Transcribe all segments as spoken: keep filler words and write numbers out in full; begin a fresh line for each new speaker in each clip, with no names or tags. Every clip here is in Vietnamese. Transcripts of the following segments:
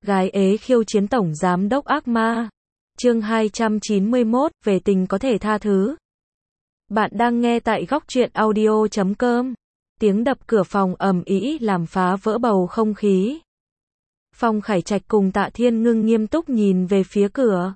Gái ế khiêu chiến tổng giám đốc ác ma. Chương hai trăm chín mươi mốt, về tình có thể tha thứ. Bạn đang nghe tại góc truyện audio chấm com. Tiếng đập cửa phòng ầm ĩ làm phá vỡ bầu không khí. Phong Khải Trạch cùng Tạ Thiên Ngưng nghiêm túc nhìn về phía cửa.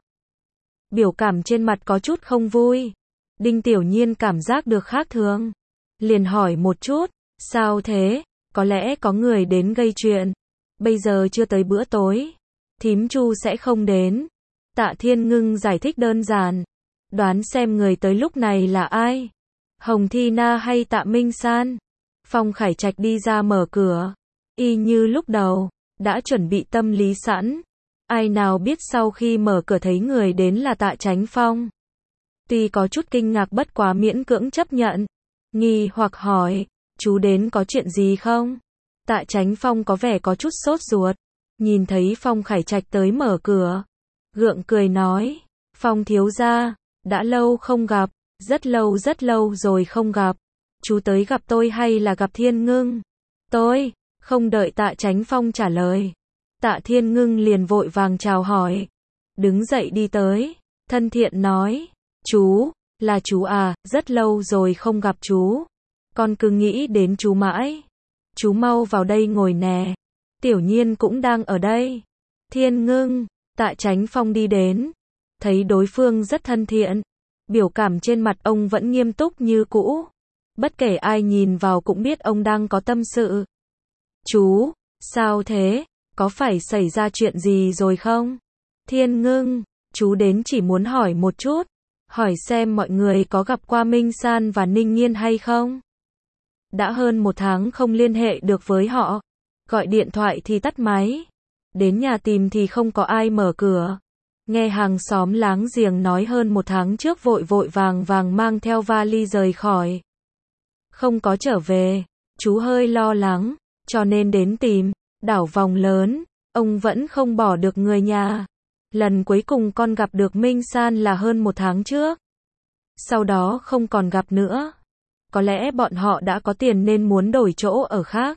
Biểu cảm trên mặt có chút không vui. Đinh Tiểu Nhiên cảm giác được khác thường. Liền hỏi một chút, sao thế? Có lẽ có người đến gây chuyện. Bây giờ chưa tới bữa tối. Thím Chu sẽ không đến. Tạ Thiên Ngưng giải thích đơn giản. Đoán xem người tới lúc này là ai? Hồng Thi Na hay Tạ Minh San? Phong Khải Trạch đi ra mở cửa. Y như lúc đầu, đã chuẩn bị tâm lý sẵn. Ai nào biết sau khi mở cửa thấy người đến là Tạ Chánh Phong. Tuy có chút kinh ngạc bất quá miễn cưỡng chấp nhận. Nghi hoặc hỏi, chú đến có chuyện gì không? Tạ Chánh Phong có vẻ có chút sốt ruột. Nhìn thấy Phong Khải Trạch tới mở cửa. Gượng cười nói, Phong thiếu gia, đã lâu không gặp, rất lâu rất lâu rồi không gặp. Chú tới gặp tôi hay là gặp Thiên Ngưng? Tôi, không đợi Tạ Chánh Phong trả lời. Tạ Thiên Ngưng liền vội vàng chào hỏi. Đứng dậy đi tới, thân thiện nói, chú, là chú à, rất lâu rồi không gặp chú. Con cứ nghĩ đến chú mãi. Chú mau vào đây ngồi nè. Tiểu Nhiên cũng đang ở đây. Thiên Ngưng, Tạ Chánh Phong đi đến. Thấy đối phương rất thân thiện. Biểu cảm trên mặt ông vẫn nghiêm túc như cũ. Bất kể ai nhìn vào cũng biết ông đang có tâm sự. Chú, sao thế? Có phải xảy ra chuyện gì rồi không? Thiên Ngưng, chú đến chỉ muốn hỏi một chút. Hỏi xem mọi người có gặp qua Minh San và Ninh Nhiên hay không? Đã hơn một tháng không liên hệ được với họ. Gọi điện thoại thì tắt máy. Đến nhà tìm thì không có ai mở cửa. Nghe hàng xóm láng giềng nói hơn một tháng trước vội vội vàng vàng mang theo vali rời khỏi. Không có trở về. Chú hơi lo lắng, cho nên đến tìm. Đảo vòng lớn, ông vẫn không bỏ được người nhà. Lần cuối cùng con gặp được Minh San là hơn một tháng trước. Sau đó không còn gặp nữa. Có lẽ bọn họ đã có tiền nên muốn đổi chỗ ở khác.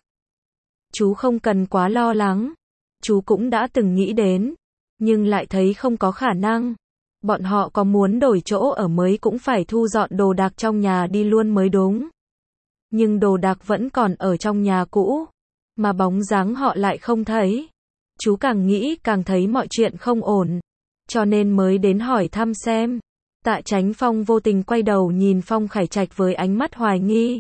Chú không cần quá lo lắng. Chú cũng đã từng nghĩ đến. Nhưng lại thấy không có khả năng. Bọn họ có muốn đổi chỗ ở mới cũng phải thu dọn đồ đạc trong nhà đi luôn mới đúng. Nhưng đồ đạc vẫn còn ở trong nhà cũ. Mà bóng dáng họ lại không thấy. Chú càng nghĩ càng thấy mọi chuyện không ổn. Cho nên mới đến hỏi thăm xem. Tạ Chánh Phong vô tình quay đầu nhìn Phong Khải Trạch với ánh mắt hoài nghi.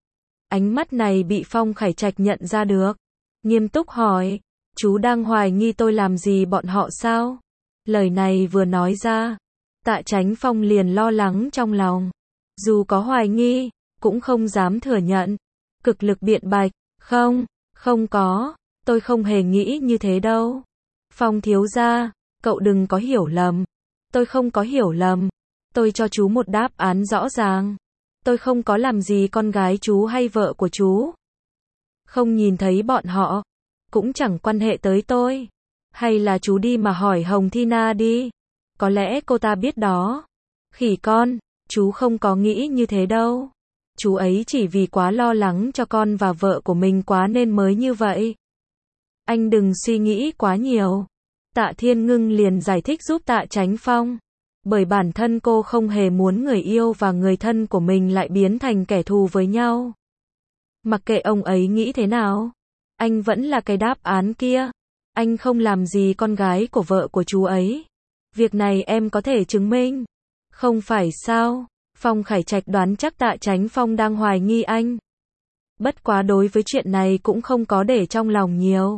Ánh mắt này bị Phong Khải Trạch nhận ra được. Nghiêm túc hỏi, chú đang hoài nghi tôi làm gì bọn họ sao? Lời này vừa nói ra, Tạ Chánh Phong liền lo lắng trong lòng. Dù có hoài nghi, cũng không dám thừa nhận. Cực lực biện bạch, không, không có, tôi không hề nghĩ như thế đâu. Phong thiếu gia, cậu đừng có hiểu lầm. Tôi không có hiểu lầm. Tôi cho chú một đáp án rõ ràng. Tôi không có làm gì con gái chú hay vợ của chú. Không nhìn thấy bọn họ. Cũng chẳng quan hệ tới tôi. Hay là chú đi mà hỏi Hồng Thi Na đi. Có lẽ cô ta biết đó. Khỉ con, chú không có nghĩ như thế đâu. Chú ấy chỉ vì quá lo lắng cho con và vợ của mình quá nên mới như vậy. Anh đừng suy nghĩ quá nhiều. Tạ Thiên Ngưng liền giải thích giúp Tạ Chánh Phong. Bởi bản thân cô không hề muốn người yêu và người thân của mình lại biến thành kẻ thù với nhau. Mặc kệ ông ấy nghĩ thế nào, anh vẫn là cái đáp án kia. Anh không làm gì con gái của vợ của chú ấy. Việc này em có thể chứng minh. Không phải sao? Phong Khải Trạch đoán chắc Tạ Chánh Phong đang hoài nghi anh. Bất quá đối với chuyện này cũng không có để trong lòng nhiều.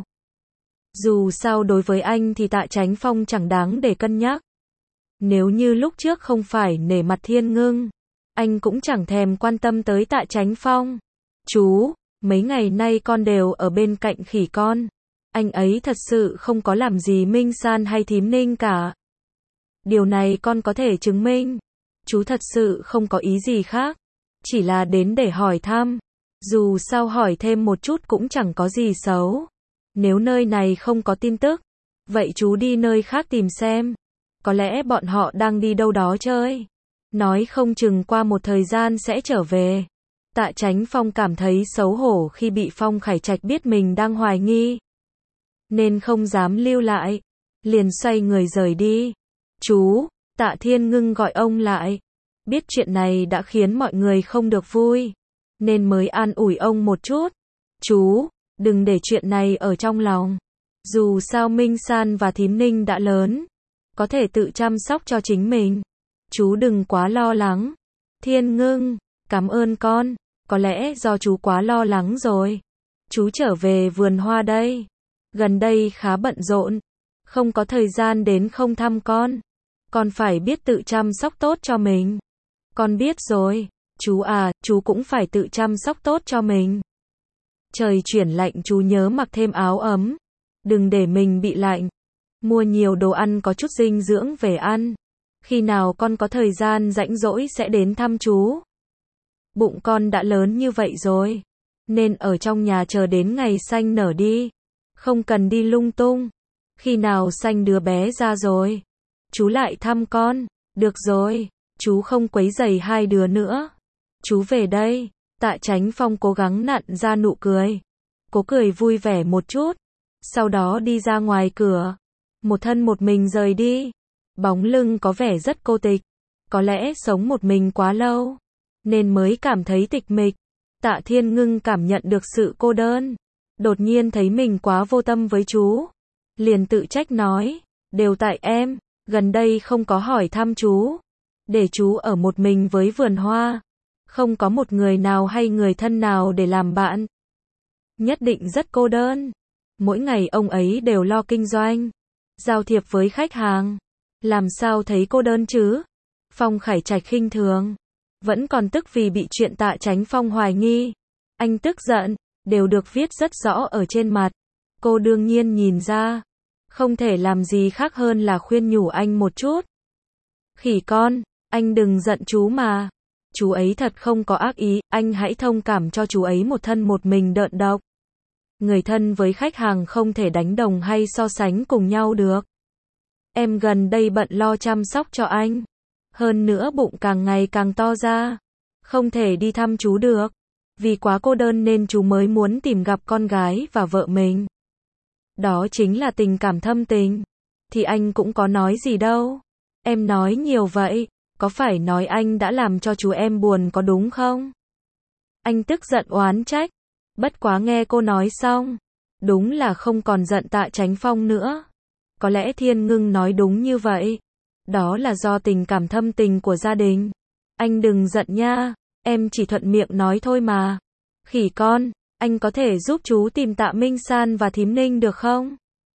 Dù sao đối với anh thì Tạ Chánh Phong chẳng đáng để cân nhắc. Nếu như lúc trước không phải nể mặt Thiên Ngưng, anh cũng chẳng thèm quan tâm tới Tạ Chánh Phong. Chú, mấy ngày nay con đều ở bên cạnh khỉ con. Anh ấy thật sự không có làm gì Minh San hay Thím Ninh cả. Điều này con có thể chứng minh. Chú thật sự không có ý gì khác. Chỉ là đến để hỏi thăm. Dù sao hỏi thêm một chút cũng chẳng có gì xấu. Nếu nơi này không có tin tức, vậy chú đi nơi khác tìm xem. Có lẽ bọn họ đang đi đâu đó chơi. Nói không chừng qua một thời gian sẽ trở về. Tạ Chánh Phong cảm thấy xấu hổ khi bị Phong Khải Trạch biết mình đang hoài nghi. nên không dám lưu lại, liền xoay người rời đi. Chú, Tạ Thiên Ngưng gọi ông lại, biết chuyện này đã khiến mọi người không được vui, nên mới an ủi ông một chút. Chú, đừng để chuyện này ở trong lòng. Dù sao Minh San và Thím Ninh đã lớn, có thể tự chăm sóc cho chính mình. Chú đừng quá lo lắng. Thiên Ngưng, cảm ơn con, có lẽ do chú quá lo lắng rồi. Chú trở về vườn hoa đây. Gần đây khá bận rộn, không có thời gian đến không thăm con. Con phải biết tự chăm sóc tốt cho mình. Con biết rồi, chú à, chú cũng phải tự chăm sóc tốt cho mình. Trời chuyển lạnh chú nhớ mặc thêm áo ấm, đừng để mình bị lạnh. Mua nhiều đồ ăn có chút dinh dưỡng về ăn. Khi nào con có thời gian rảnh rỗi sẽ đến thăm chú. Bụng con đã lớn như vậy rồi, nên ở trong nhà chờ đến ngày sanh nở đi. Không cần đi lung tung. Khi nào sanh đứa bé ra rồi, chú lại thăm con. Được rồi, chú không quấy rầy hai đứa nữa. Chú về đây. Tạ Chánh Phong cố gắng nặn ra nụ cười. Cố cười vui vẻ một chút. Sau đó đi ra ngoài cửa. Một thân một mình rời đi. Bóng lưng có vẻ rất cô tịch. Có lẽ sống một mình quá lâu, nên mới cảm thấy tịch mịch. Tạ Thiên Ngưng cảm nhận được sự cô đơn. Đột nhiên thấy mình quá vô tâm với chú. Liền tự trách nói, đều tại em, gần đây không có hỏi thăm chú. Để chú ở một mình với vườn hoa. Không có một người nào hay người thân nào để làm bạn. Nhất định rất cô đơn. Mỗi ngày ông ấy đều lo kinh doanh, giao thiệp với khách hàng. Làm sao thấy cô đơn chứ? Phong Khải Trạch khinh thường. Vẫn còn tức vì bị chuyện Tạ Chánh Phong hoài nghi. Anh tức giận, đều được viết rất rõ ở trên mặt. Cô đương nhiên nhìn ra. Không thể làm gì khác hơn là khuyên nhủ anh một chút. Khỉ con, anh đừng giận chú mà. Chú ấy thật không có ác ý, anh hãy thông cảm cho chú ấy một thân một mình đợn độc. Người thân với khách hàng không thể đánh đồng hay so sánh cùng nhau được. Em gần đây bận lo chăm sóc cho anh. Hơn nữa bụng càng ngày càng to ra. Không thể đi thăm chú được. Vì quá cô đơn nên chú mới muốn tìm gặp con gái và vợ mình. Đó chính là tình cảm thâm tình. Thì anh cũng có nói gì đâu. Em nói nhiều vậy, có phải nói anh đã làm cho chú em buồn có đúng không? Anh tức giận oán trách. Bất quá nghe cô nói xong, đúng là không còn giận Tạ Chánh Phong nữa. Có lẽ Thiên Ngưng nói đúng như vậy. Đó là do tình cảm thâm tình của gia đình. Anh đừng giận nha, em chỉ thuận miệng nói thôi mà. Khỉ con, anh có thể giúp chú tìm Tạ Minh San và Thím Ninh được không?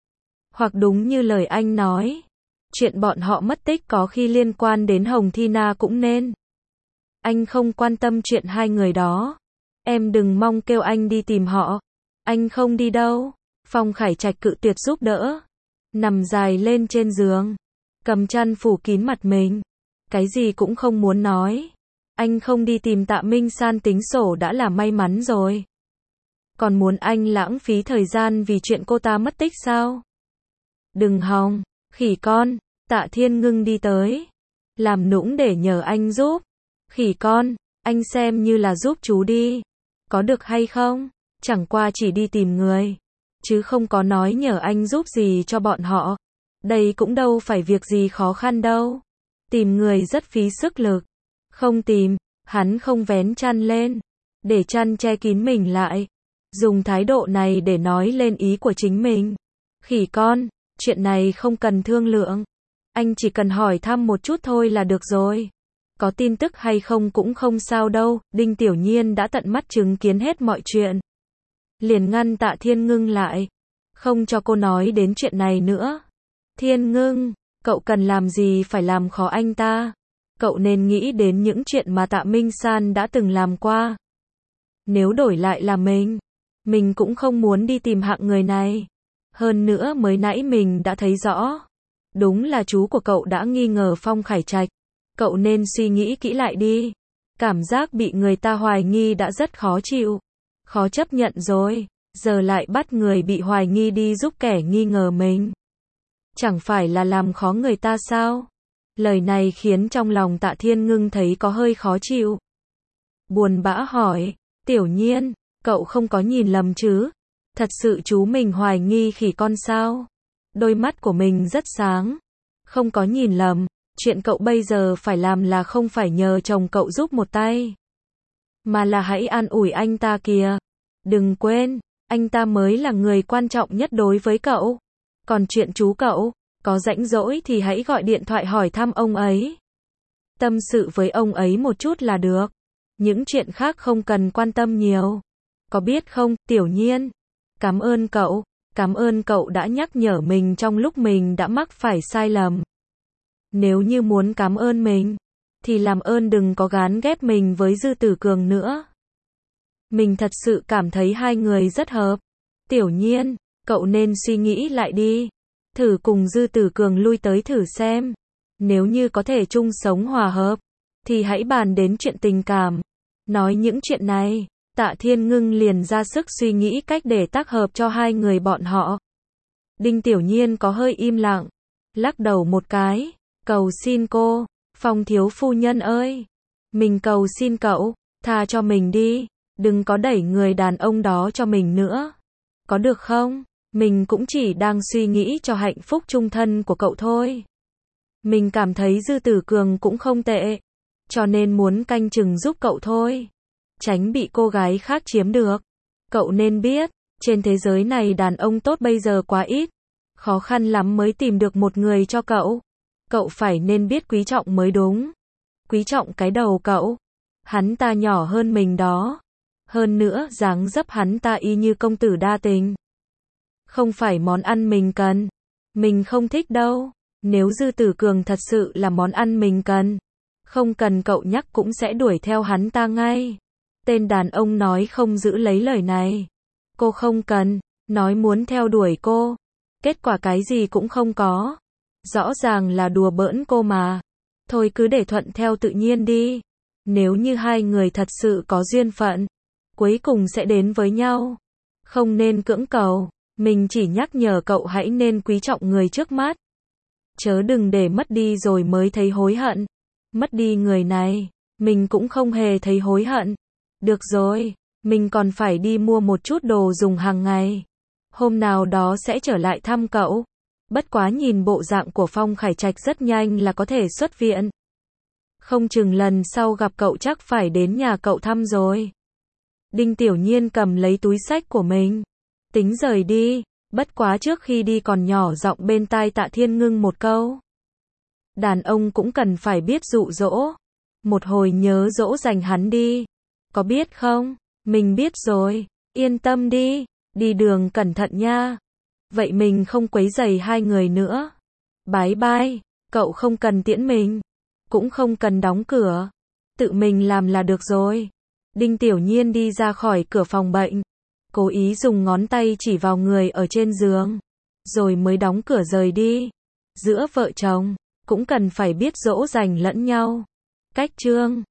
Hoặc đúng như lời anh nói, chuyện bọn họ mất tích có khi liên quan đến Hồng Thi Na cũng nên. Anh không quan tâm chuyện hai người đó. Em đừng mong kêu anh đi tìm họ. Anh không đi đâu. Phong Khải Trạch cự tuyệt giúp đỡ. Nằm dài lên trên giường, cầm chăn phủ kín mặt mình. Cái gì cũng không muốn nói. Anh không đi tìm Tạ Minh San tính sổ đã là may mắn rồi. Còn muốn anh lãng phí thời gian vì chuyện cô ta mất tích sao? Đừng hòng, khỉ con. Tạ Thiên Ngưng đi tới, làm nũng để nhờ anh giúp. Khỉ con, anh xem như là giúp chú đi. Có được hay không? Chẳng qua chỉ đi tìm người, chứ không có nói nhờ anh giúp gì cho bọn họ. Đây cũng đâu phải việc gì khó khăn đâu. Tìm người rất phí sức lực. Không tìm, hắn không vén chăn lên, để chăn che kín mình lại. Dùng thái độ này để nói lên ý của chính mình. Khỉ con, chuyện này không cần thương lượng. Anh chỉ cần hỏi thăm một chút thôi là được rồi. Có tin tức hay không cũng không sao đâu. Đinh Tiểu Nhiên đã tận mắt chứng kiến hết mọi chuyện. Liền ngăn Tạ Thiên Ngưng lại, không cho cô nói đến chuyện này nữa. Thiên Ngưng, cậu cần làm gì phải làm khó anh ta. Cậu nên nghĩ đến những chuyện mà Tạ Minh San đã từng làm qua. Nếu đổi lại là mình, mình cũng không muốn đi tìm hạng người này. Hơn nữa mới nãy mình đã thấy rõ. Đúng là chú của cậu đã nghi ngờ Phong Khải Trạch. Cậu nên suy nghĩ kỹ lại đi. Cảm giác bị người ta hoài nghi đã rất khó chịu. Khó chấp nhận rồi. Giờ lại bắt người bị hoài nghi đi giúp kẻ nghi ngờ mình. Chẳng phải là làm khó người ta sao? Lời này khiến trong lòng Tạ Thiên Ngưng thấy có hơi khó chịu. Buồn bã hỏi, Tiểu Nhiên, cậu không có nhìn lầm chứ? Thật sự chú mình hoài nghi khỉ con sao? Đôi mắt của mình rất sáng. Không có nhìn lầm, chuyện cậu bây giờ phải làm là không phải nhờ chồng cậu giúp một tay, mà là hãy an ủi anh ta kìa. Đừng quên, anh ta mới là người quan trọng nhất đối với cậu. Còn chuyện chú cậu, có rảnh rỗi thì hãy gọi điện thoại hỏi thăm ông ấy. Tâm sự với ông ấy một chút là được. Những chuyện khác không cần quan tâm nhiều. Có biết không, Tiểu Nhiên? Cảm ơn cậu. Cảm ơn cậu đã nhắc nhở mình trong lúc mình đã mắc phải sai lầm. Nếu như muốn cảm ơn mình, thì làm ơn đừng có gán ghép mình với Dư Tử Cường nữa. Mình thật sự cảm thấy hai người rất hợp. Tiểu Nhiên, cậu nên suy nghĩ lại đi. Thử cùng Dư Tử Cường lui tới thử xem. Nếu như có thể chung sống hòa hợp, thì hãy bàn đến chuyện tình cảm. Nói những chuyện này, Tạ Thiên Ngưng liền ra sức suy nghĩ cách để tác hợp cho hai người bọn họ. Đinh Tiểu Nhiên có hơi im lặng, lắc đầu một cái, cầu xin cô, Phong thiếu phu nhân ơi, mình cầu xin cậu, tha cho mình đi, đừng có đẩy người đàn ông đó cho mình nữa. Có được không? Mình cũng chỉ đang suy nghĩ cho hạnh phúc chung thân của cậu thôi. Mình cảm thấy Dư Tử Cường cũng không tệ, cho nên muốn canh chừng giúp cậu thôi. Tránh bị cô gái khác chiếm được. Cậu nên biết, trên thế giới này đàn ông tốt bây giờ quá ít. Khó khăn lắm mới tìm được một người cho cậu. Cậu phải nên biết quý trọng mới đúng. Quý trọng cái đầu cậu. Hắn ta nhỏ hơn mình đó. Hơn nữa, dáng dấp hắn ta y như công tử đa tình. Không phải món ăn mình cần. Mình không thích đâu. Nếu Dư Tử Cường thật sự là món ăn mình cần, không cần cậu nhắc cũng sẽ đuổi theo hắn ta ngay. Tên đàn ông nói không giữ lấy lời này. Cô không cần, nói muốn theo đuổi cô. Kết quả cái gì cũng không có. Rõ ràng là đùa bỡn cô mà. Thôi cứ để thuận theo tự nhiên đi. Nếu như hai người thật sự có duyên phận, cuối cùng sẽ đến với nhau. Không nên cưỡng cầu. Mình chỉ nhắc nhở cậu hãy nên quý trọng người trước mắt. Chớ đừng để mất đi rồi mới thấy hối hận. Mất đi người này, mình cũng không hề thấy hối hận. Được rồi, mình còn phải đi mua một chút đồ dùng hàng ngày. Hôm nào đó sẽ trở lại thăm cậu. Bất quá nhìn bộ dạng của Phong Khải Trạch rất nhanh là có thể xuất viện. Không chừng lần sau gặp cậu chắc phải đến nhà cậu thăm rồi. Đinh Tiểu Nhiên cầm lấy túi xách của mình, tính rời đi. Bất quá trước khi đi còn nhỏ giọng bên tai Tạ Thiên Ngưng một câu. Đàn ông cũng cần phải biết dụ dỗ. Một hồi nhớ dỗ dành hắn đi. Có biết không? Mình biết rồi. Yên tâm đi. Đi đường cẩn thận nha. Vậy mình không quấy rầy hai người nữa. Bye bye. Cậu không cần tiễn mình. Cũng không cần đóng cửa. Tự mình làm là được rồi. Đinh Tiểu Nhiên đi ra khỏi cửa phòng bệnh. Cố ý dùng ngón tay chỉ vào người ở trên giường. Rồi mới đóng cửa rời đi. Giữa vợ chồng, cũng cần phải biết dỗ dành lẫn nhau. Cách chương